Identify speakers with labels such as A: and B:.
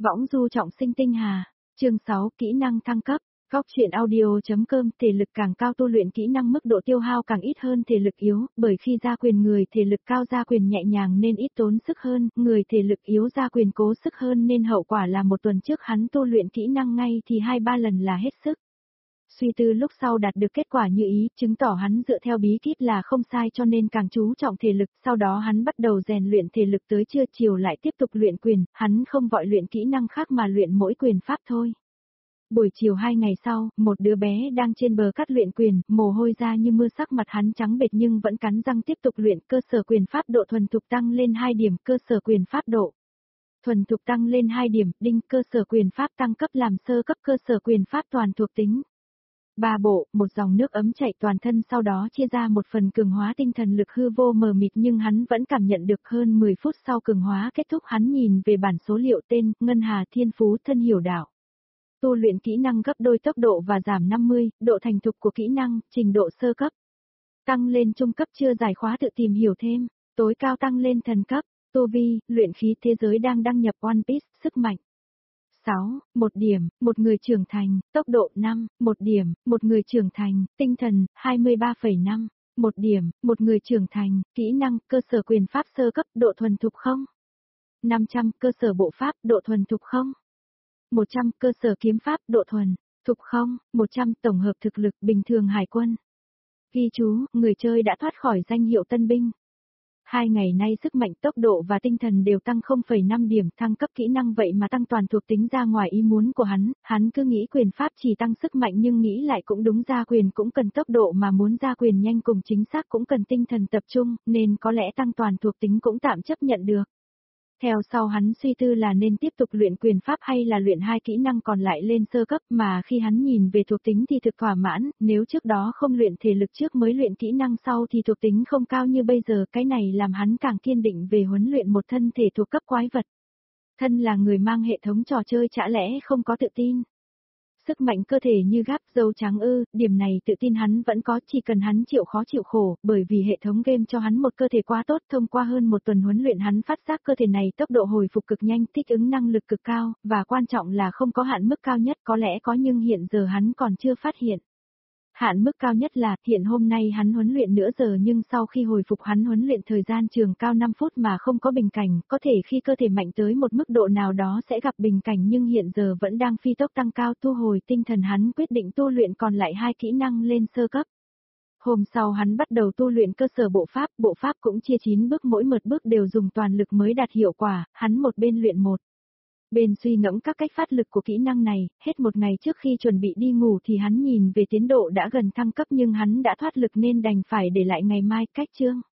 A: Võng du trọng sinh tinh hà. Chương 6, kỹ năng thăng cấp. Góc truyện audio.com. Thể lực càng cao tu luyện kỹ năng mức độ tiêu hao càng ít hơn thể lực yếu, bởi khi ra quyền người thể lực cao ra quyền nhẹ nhàng nên ít tốn sức hơn, người thể lực yếu ra quyền cố sức hơn nên hậu quả là một tuần trước hắn tu luyện kỹ năng ngay thì 2-3 lần là hết sức. Suy tư lúc sau đạt được kết quả như ý, chứng tỏ hắn dựa theo bí kíp là không sai cho nên càng chú trọng thể lực, sau đó hắn bắt đầu rèn luyện thể lực tới trưa chiều lại tiếp tục luyện quyền, hắn không vội luyện kỹ năng khác mà luyện mỗi quyền pháp thôi. Buổi chiều 2 ngày sau, một đứa bé đang trên bờ cắt luyện quyền, mồ hôi ra như mưa, sắc mặt hắn trắng bệch nhưng vẫn cắn răng tiếp tục luyện. Cơ sở quyền pháp độ thuần thục tăng lên 2 điểm, cơ sở quyền pháp độ thuần thục tăng lên 2 điểm, đinh, cơ sở quyền pháp tăng cấp làm sơ cấp, cơ sở quyền pháp toàn thuộc tính. 3 bộ, một dòng nước ấm chảy toàn thân, sau đó chia ra một phần cường hóa tinh thần lực hư vô mờ mịt nhưng hắn vẫn cảm nhận được. Hơn 10 phút sau cường hóa kết thúc, hắn nhìn về bản số liệu tên, Ngân Hà Thiên Phú Thân Hiểu Đạo. Tu luyện kỹ năng gấp đôi tốc độ và giảm 50, độ thành thục của kỹ năng, trình độ sơ cấp. Tăng lên trung cấp chưa giải khóa tự tìm hiểu thêm, tối cao tăng lên thần cấp, tu vi, luyện khí thế giới đang đăng nhập One Piece, sức mạnh. 6, 1 điểm, một người trưởng thành, tốc độ 5, 1 điểm, một người trưởng thành, tinh thần, 23,5, 1 điểm, một người trưởng thành, kỹ năng, cơ sở quyền pháp sơ cấp, độ thuần thục không? 500, cơ sở bộ pháp, độ thuần thục không? 100, cơ sở kiếm pháp, độ thuần thục không? 100, tổng hợp thực lực, bình thường hải quân. Ghi chú, người chơi đã thoát khỏi danh hiệu tân binh. 2 ngày nay sức mạnh, tốc độ và tinh thần đều tăng 0,5 điểm, thăng cấp kỹ năng vậy mà tăng toàn thuộc tính ra ngoài ý muốn của hắn cứ nghĩ quyền pháp chỉ tăng sức mạnh nhưng nghĩ lại cũng đúng, ra quyền cũng cần tốc độ mà muốn ra quyền nhanh cùng chính xác cũng cần tinh thần tập trung, nên có lẽ tăng toàn thuộc tính cũng tạm chấp nhận được. Theo sau hắn suy tư là nên tiếp tục luyện quyền pháp hay là luyện 2 kỹ năng còn lại lên sơ cấp, mà khi hắn nhìn về thuộc tính thì thực thỏa mãn, nếu trước đó không luyện thể lực trước mới luyện kỹ năng sau thì thuộc tính không cao như bây giờ, cái này làm hắn càng kiên định về huấn luyện một thân thể thuộc cấp quái vật. Thân là người mang hệ thống trò chơi chả lẽ không có tự tin. Sức mạnh cơ thể như gáp dâu trắng ư, điểm này tự tin hắn vẫn có, chỉ cần hắn chịu khó chịu khổ, bởi vì hệ thống game cho hắn một cơ thể quá tốt, thông qua hơn một tuần huấn luyện hắn phát giác cơ thể này tốc độ hồi phục cực nhanh, thích ứng năng lực cực cao, và quan trọng là không có hạn mức cao nhất, có lẽ có nhưng hiện giờ hắn còn chưa phát hiện. Hạn mức cao nhất là, hiện hôm nay hắn huấn luyện nửa giờ nhưng sau khi hồi phục hắn huấn luyện thời gian trường cao 5 phút mà không có bình cảnh, có thể khi cơ thể mạnh tới một mức độ nào đó sẽ gặp bình cảnh nhưng hiện giờ vẫn đang phi tốc tăng cao. Tu hồi tinh thần, hắn quyết định tu luyện còn lại 2 kỹ năng lên sơ cấp. Hôm sau hắn bắt đầu tu luyện cơ sở bộ pháp cũng chia 9 bước, mỗi một bước đều dùng toàn lực mới đạt hiệu quả, hắn một bên luyện một bên suy ngẫm các cách phát lực của kỹ năng này. Hết một ngày trước khi chuẩn bị đi ngủ thì hắn nhìn về tiến độ đã gần thăng cấp nhưng hắn đã thoát lực nên đành phải để lại ngày mai. Cách chương